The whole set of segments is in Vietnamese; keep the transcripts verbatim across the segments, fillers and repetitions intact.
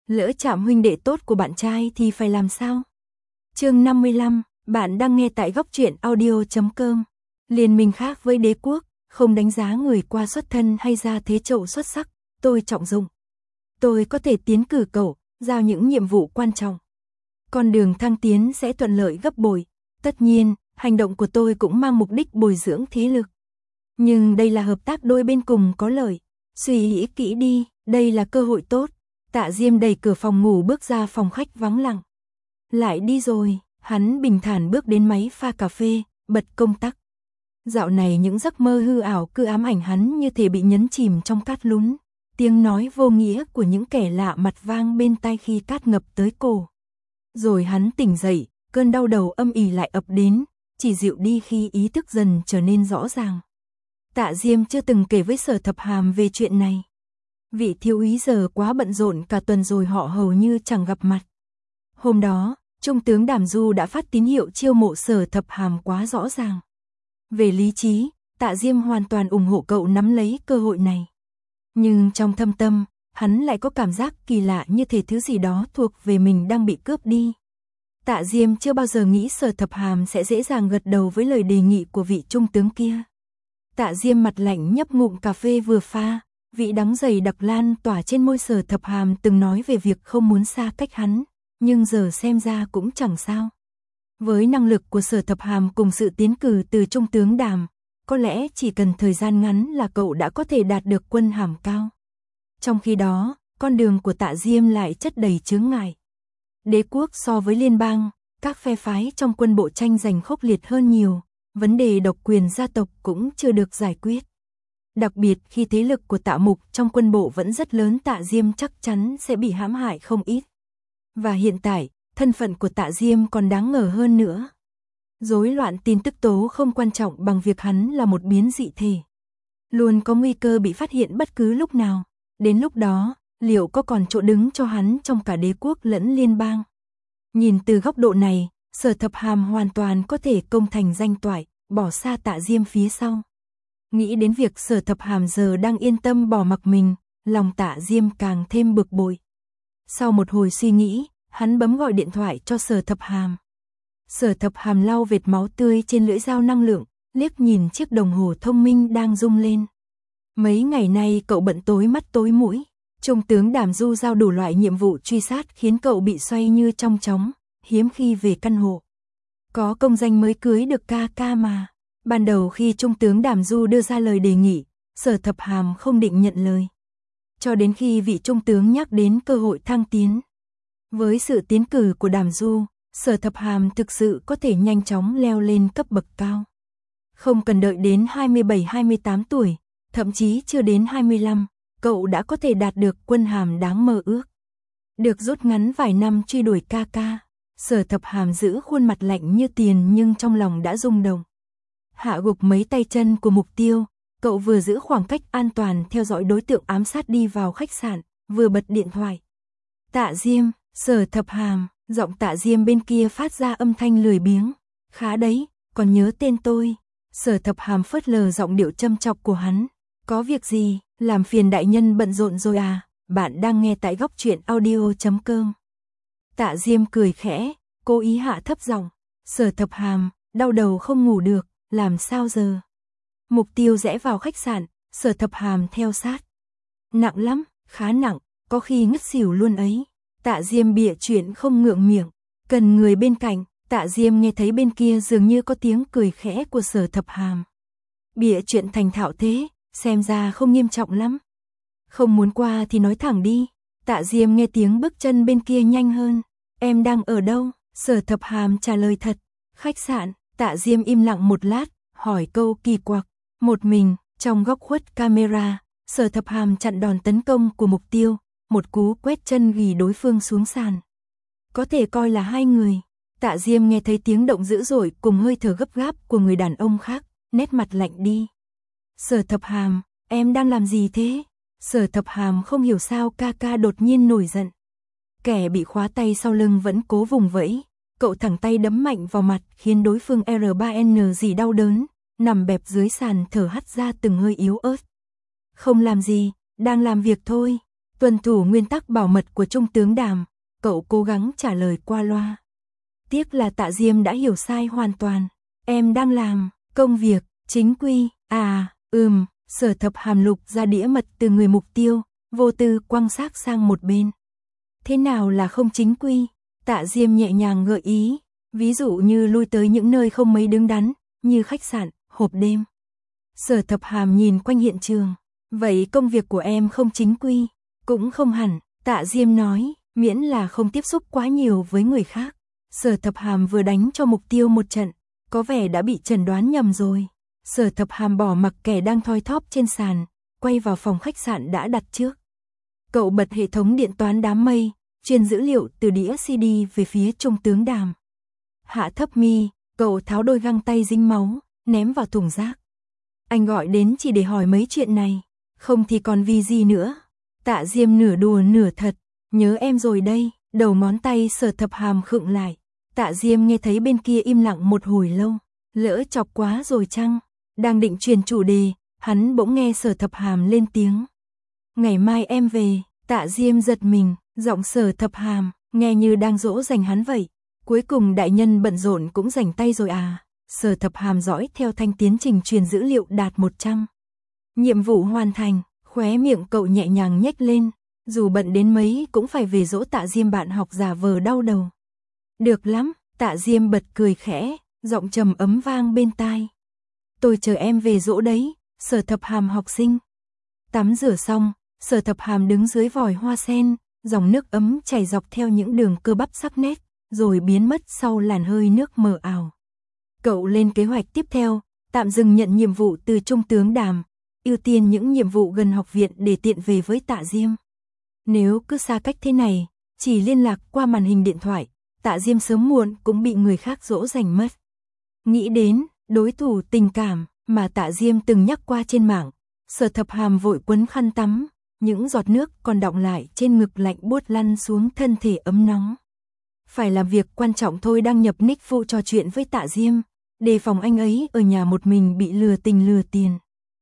Lỡ chạm huynh đệ tốt của bạn trai thì phải làm sao? Chương năm mươi lăm, bạn đang nghe tại góc truyện audio chấm com. Liên minh khác với đế quốc, không đánh giá người qua xuất thân hay ra thế chậu xuất sắc, tôi trọng dụng. Tôi có thể tiến cử cậu, giao những nhiệm vụ quan trọng. Con đường thăng tiến sẽ thuận lợi gấp bội. Tất nhiên, hành động của tôi cũng mang mục đích bồi dưỡng thế lực. Nhưng đây là hợp tác đôi bên cùng có lợi. Suy nghĩ kỹ đi, đây là cơ hội tốt. Tạ Diêm đẩy cửa phòng ngủ bước ra phòng khách vắng lặng. Lại đi rồi, hắn bình thản bước đến máy pha cà phê, bật công tắc. Dạo này những giấc mơ hư ảo cứ ám ảnh hắn như thể bị nhấn chìm trong cát lún. Tiếng nói vô nghĩa của những kẻ lạ mặt vang bên tai khi cát ngập tới cổ. Rồi hắn tỉnh dậy, cơn đau đầu âm ỉ lại ập đến, chỉ dịu đi khi ý thức dần trở nên rõ ràng. Tạ Diêm chưa từng kể với Sở Thập Hàm về chuyện này. Vị thiếu úy giờ quá bận rộn cả tuần rồi họ hầu như chẳng gặp mặt. Hôm đó, Trung tướng Đàm Du đã phát tín hiệu chiêu mộ Sở Thập Hàm quá rõ ràng. Về lý trí, Tạ Diêm hoàn toàn ủng hộ cậu nắm lấy cơ hội này. Nhưng trong thâm tâm, hắn lại có cảm giác kỳ lạ như thể thứ gì đó thuộc về mình đang bị cướp đi. Tạ Diêm chưa bao giờ nghĩ Sở Thập Hàm sẽ dễ dàng gật đầu với lời đề nghị của vị trung tướng kia. Tạ Diêm mặt lạnh nhấp ngụm cà phê vừa pha, vị đắng dày đặc lan tỏa trên môi. Sở Thập Hàm từng nói về việc không muốn xa cách hắn, nhưng giờ xem ra cũng chẳng sao. Với năng lực của Sở Thập Hàm cùng sự tiến cử từ Trung tướng Đàm, có lẽ chỉ cần thời gian ngắn là cậu đã có thể đạt được quân hàm cao. Trong khi đó, con đường của Tạ Diêm lại chất đầy chướng ngại. Đế quốc so với liên bang, các phe phái trong quân bộ tranh giành khốc liệt hơn nhiều, vấn đề độc quyền gia tộc cũng chưa được giải quyết. Đặc biệt khi thế lực của Tạ Mục trong quân bộ vẫn rất lớn, Tạ Diêm chắc chắn sẽ bị hãm hại không ít. Và hiện tại, thân phận của Tạ Diêm còn đáng ngờ hơn nữa. Rối loạn tin tức tố không quan trọng bằng việc hắn là một biến dị thể. Luôn có nguy cơ bị phát hiện bất cứ lúc nào. Đến lúc đó, liệu có còn chỗ đứng cho hắn trong cả đế quốc lẫn liên bang? Nhìn từ góc độ này, Sở Thập Hàm hoàn toàn có thể công thành danh toại, bỏ xa Tạ Diêm phía sau. Nghĩ đến việc Sở Thập Hàm giờ đang yên tâm bỏ mặc mình, lòng Tạ Diêm càng thêm bực bội. Sau một hồi suy nghĩ, hắn bấm gọi điện thoại cho Sở Thập Hàm. Sở Thập Hàm lau vệt máu tươi trên lưỡi dao năng lượng, liếc nhìn chiếc đồng hồ thông minh đang rung lên. Mấy ngày nay cậu bận tối mắt tối mũi. Trung tướng Đàm Du giao đủ loại nhiệm vụ truy sát khiến cậu bị xoay như trong chóng, hiếm khi về căn hộ. Có công danh mới cưới được ca ca mà. Ban đầu khi Trung tướng Đàm Du đưa ra lời đề nghị, Sở Thập Hàm không định nhận lời. Cho đến khi vị Trung tướng nhắc đến cơ hội thăng tiến. Với sự tiến cử của Đàm Du, Sở Thập Hàm thực sự có thể nhanh chóng leo lên cấp bậc cao. Không cần đợi đến hai mươi bảy hai mươi tám tuổi, thậm chí chưa đến hai mươi lăm, cậu đã có thể đạt được quân hàm đáng mơ ước. Được rút ngắn vài năm truy đuổi ca ca, Sở Thập Hàm giữ khuôn mặt lạnh như tiền nhưng trong lòng đã rung động. Hạ gục mấy tay chân của mục tiêu, cậu vừa giữ khoảng cách an toàn theo dõi đối tượng ám sát đi vào khách sạn, vừa bật điện thoại. Tạ Diêm, Sở Thập Hàm, giọng Tạ Diêm bên kia phát ra âm thanh lười biếng. Khá đấy, còn nhớ tên tôi. Sở Thập Hàm phớt lờ giọng điệu châm chọc của hắn. Có việc gì, làm phiền đại nhân bận rộn rồi à, bạn đang nghe tại góc truyện audio chấm com. Tạ Diêm cười khẽ, cố ý hạ thấp giọng. Sở Thập Hàm, đau đầu không ngủ được, làm sao giờ? Mục tiêu rẽ vào khách sạn, Sở Thập Hàm theo sát. Nặng lắm, khá nặng, có khi ngất xỉu luôn ấy. Tạ Diêm bịa chuyện không ngượng miệng, cần người bên cạnh. Tạ Diêm nghe thấy bên kia dường như có tiếng cười khẽ của Sở Thập Hàm. Bịa chuyện thành thạo thế, xem ra không nghiêm trọng lắm. Không muốn qua thì nói thẳng đi. Tạ Diêm nghe tiếng bước chân bên kia nhanh hơn. Em đang ở đâu? Sở Thập Hàm trả lời thật. Khách sạn. Tạ Diêm im lặng một lát, hỏi câu kỳ quặc. Một mình, trong góc khuất camera, Sở Thập Hàm chặn đòn tấn công của mục tiêu, một cú quét chân ghi đối phương xuống sàn. Có thể coi là hai người. Tạ Diêm nghe thấy tiếng động dữ dội cùng hơi thở gấp gáp của người đàn ông khác, nét mặt lạnh đi. Sở Thập Hàm, em đang làm gì thế? Sở Thập Hàm không hiểu sao ca ca đột nhiên nổi giận. Kẻ bị khóa tay sau lưng vẫn cố vùng vẫy, cậu thẳng tay đấm mạnh vào mặt khiến đối phương R ba N gì đau đớn, nằm bẹp dưới sàn thở hắt ra từng hơi yếu ớt. Không làm gì, đang làm việc thôi. Tuân thủ nguyên tắc bảo mật của Trung tướng Đàm, cậu cố gắng trả lời qua loa. Tiếc là Tạ Diêm đã hiểu sai hoàn toàn. Em đang làm công việc chính quy. À, ừm, Sở Thập Hàm lục ra đĩa mật từ người mục tiêu, vô tư quăng xác sang một bên. Thế nào là không chính quy? Tạ Diêm nhẹ nhàng gợi ý, ví dụ như lui tới những nơi không mấy đứng đắn, như khách sạn, hộp đêm. Sở Thập Hàm nhìn quanh hiện trường, vậy công việc của em không chính quy? Cũng không hẳn, Tạ Diêm nói, miễn là không tiếp xúc quá nhiều với người khác. Sở Thập Hàm vừa đánh cho mục tiêu một trận, có vẻ đã bị chẩn đoán nhầm rồi. Sở Thập Hàm bỏ mặc kẻ đang thoi thóp trên sàn, quay vào phòng khách sạn đã đặt trước. Cậu bật hệ thống điện toán đám mây, truyền dữ liệu từ đĩa xê đê về phía Trung tướng Đàm. Hạ thấp mi, cậu tháo đôi găng tay dính máu, ném vào thùng rác. Anh gọi đến chỉ để hỏi mấy chuyện này, không thì còn vì gì nữa. Tạ Diêm nửa đùa nửa thật, nhớ em rồi đây. Đầu ngón tay Sở Thập Hàm khựng lại. Tạ Diêm nghe thấy bên kia im lặng một hồi lâu, lỡ chọc quá rồi chăng? Đang định truyền chủ đề, hắn bỗng nghe Sở Thập Hàm lên tiếng. Ngày mai em về. Tạ Diêm giật mình, giọng Sở Thập Hàm nghe như đang dỗ dành hắn vậy. Cuối cùng đại nhân bận rộn cũng rảnh tay rồi à? Sở Thập Hàm dõi theo thanh tiến trình truyền dữ liệu đạt một trăm. Nhiệm vụ hoàn thành, khóe miệng cậu nhẹ nhàng nhếch lên. Dù bận đến mấy cũng phải về dỗ Tạ Diêm bạn học giả vờ đau đầu. Được lắm, Tạ Diêm bật cười khẽ, giọng trầm ấm vang bên tai. Tôi chờ em về dỗ đấy, Sở Thập Hàm học sinh. Tắm rửa xong, Sở Thập Hàm đứng dưới vòi hoa sen, dòng nước ấm chảy dọc theo những đường cơ bắp sắc nét, rồi biến mất sau làn hơi nước mờ ảo. Cậu lên kế hoạch tiếp theo, tạm dừng nhận nhiệm vụ từ Trung tướng Đàm, ưu tiên những nhiệm vụ gần học viện để tiện về với Tạ Diêm. Nếu cứ xa cách thế này, chỉ liên lạc qua màn hình điện thoại, Tạ Diêm sớm muộn cũng bị người khác dỗ dành mất. Nghĩ đến đối thủ tình cảm mà Tạ Diêm từng nhắc qua trên mạng, Sở Thập Hàm vội quấn khăn tắm, những giọt nước còn đọng lại trên ngực lạnh buốt lăn xuống thân thể ấm nóng. Phải làm việc quan trọng thôi, đăng nhập nick phụ trò chuyện với Tạ Diêm, đề phòng anh ấy ở nhà một mình bị lừa tình lừa tiền.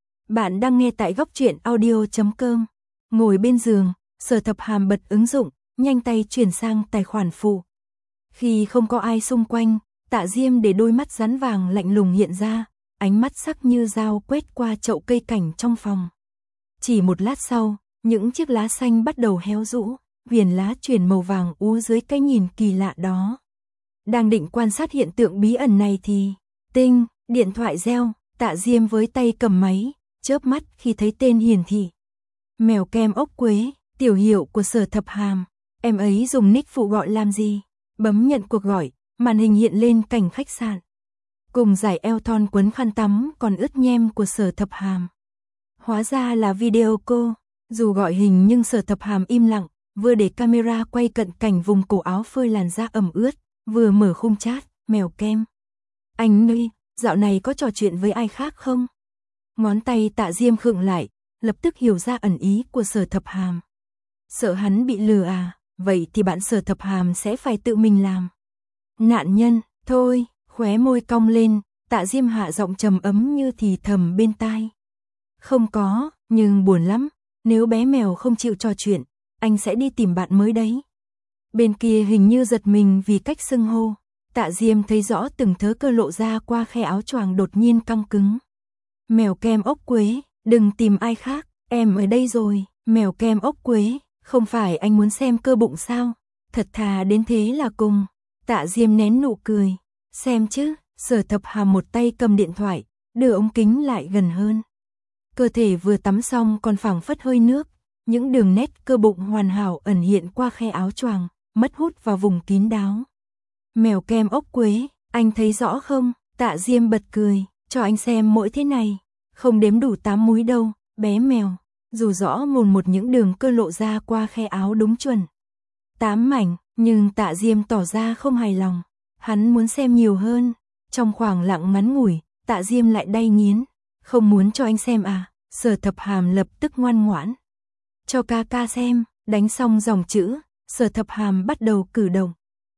Bạn đang nghe tại góc truyện audio chấm com. Ngồi bên giường, Sở Thập Hàm bật ứng dụng, nhanh tay chuyển sang tài khoản phụ. Khi không có ai xung quanh, Tạ Diêm để đôi mắt rắn vàng lạnh lùng hiện ra, ánh mắt sắc như dao quét qua chậu cây cảnh trong phòng. Chỉ một lát sau, những chiếc lá xanh bắt đầu héo rũ, viền lá chuyển màu vàng úa dưới cái nhìn kỳ lạ đó. Đang định quan sát hiện tượng bí ẩn này thì, tinh, điện thoại reo, Tạ Diêm với tay cầm máy, chớp mắt khi thấy tên hiển thị. Mèo kem ốc quế, tiểu hiệu của Sở Thập Hàm. Em ấy dùng nick phụ gọi làm gì? Bấm nhận cuộc gọi, màn hình hiện lên cảnh khách sạn. Cùng giải eo thon quấn khăn tắm còn ướt nhem của Sở Thập Hàm. Hóa ra là video call. Dù gọi hình nhưng Sở Thập Hàm im lặng, vừa để camera quay cận cảnh vùng cổ áo phơi làn da ẩm ướt, vừa mở khung chat, mèo kem. Anh Nuy, dạo này có trò chuyện với ai khác không? Ngón tay Tạ Diêm khựng lại, lập tức hiểu ra ẩn ý của Sở Thập Hàm. Sợ hắn bị lừa à, vậy thì bạn Sở Thập Hàm sẽ phải tự mình làm. Nạn nhân, thôi, khóe môi cong lên, Tạ Diêm hạ giọng trầm ấm như thì thầm bên tai. Không có, nhưng buồn lắm, nếu bé mèo không chịu trò chuyện, anh sẽ đi tìm bạn mới đấy. Bên kia hình như giật mình vì cách xưng hô, Tạ Diêm thấy rõ từng thớ cơ lộ ra qua khe áo choàng đột nhiên căng cứng. Mèo kem ốc quế, đừng tìm ai khác, em ở đây rồi. Mèo kem ốc quế, không phải anh muốn xem cơ bụng sao? Thật thà đến thế là cùng. Tạ Diêm nén nụ cười. Xem chứ, Sở Thập Hàm một tay cầm điện thoại, đưa ống kính lại gần hơn. Cơ thể vừa tắm xong còn phảng phất hơi nước, những đường nét cơ bụng hoàn hảo ẩn hiện qua khe áo choàng, mất hút vào vùng kín đáo. Mèo kem ốc quế, anh thấy rõ không? Tạ Diêm bật cười, cho anh xem mỗi thế này, không đếm đủ tám múi đâu, bé mèo. Dù rõ mồn một những đường cơ lộ ra qua khe áo đúng chuẩn. Tám mảnh, nhưng Tạ Diêm tỏ ra không hài lòng. Hắn muốn xem nhiều hơn. Trong khoảng lặng ngắn ngủi, Tạ Diêm lại đay nghiến. Không muốn cho anh xem à? Sở Thập Hàm lập tức ngoan ngoãn. Cho ca ca xem, đánh xong dòng chữ, Sở Thập Hàm bắt đầu cử động.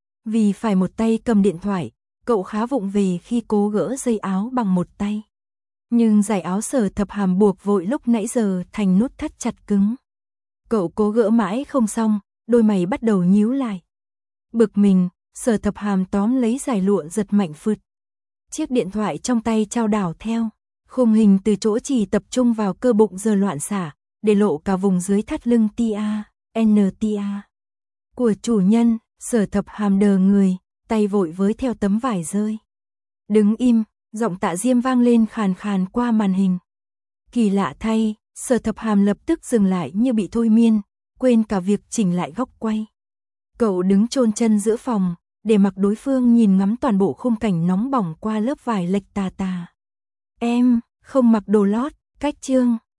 Vì phải một tay cầm điện thoại, cậu khá vụng về khi cố gỡ dây áo bằng một tay. Nhưng giải áo Sở Thập Hàm buộc vội lúc nãy giờ thành nút thắt chặt cứng. Cậu cố gỡ mãi không xong, đôi mày bắt đầu nhíu lại. Bực mình, Sở Thập Hàm tóm lấy giải lụa giật mạnh phượt. Chiếc điện thoại trong tay chao đảo theo, khung hình từ chỗ chỉ tập trung vào cơ bụng giờ loạn xả, để lộ cả vùng dưới thắt lưng tia, en tê a. Của chủ nhân. Sở Thập Hàm đờ người, tay vội với theo tấm vải rơi. Đứng im, giọng Tạ Diêm vang lên khàn khàn qua màn hình. Kỳ lạ thay, Sở Thập Hàm lập tức dừng lại như bị thôi miên, quên cả việc chỉnh lại góc quay. Cậu đứng chôn chân giữa phòng, để mặc đối phương nhìn ngắm toàn bộ khung cảnh nóng bỏng qua lớp vải lệch tà tà. Em, không mặc đồ lót, cách chương.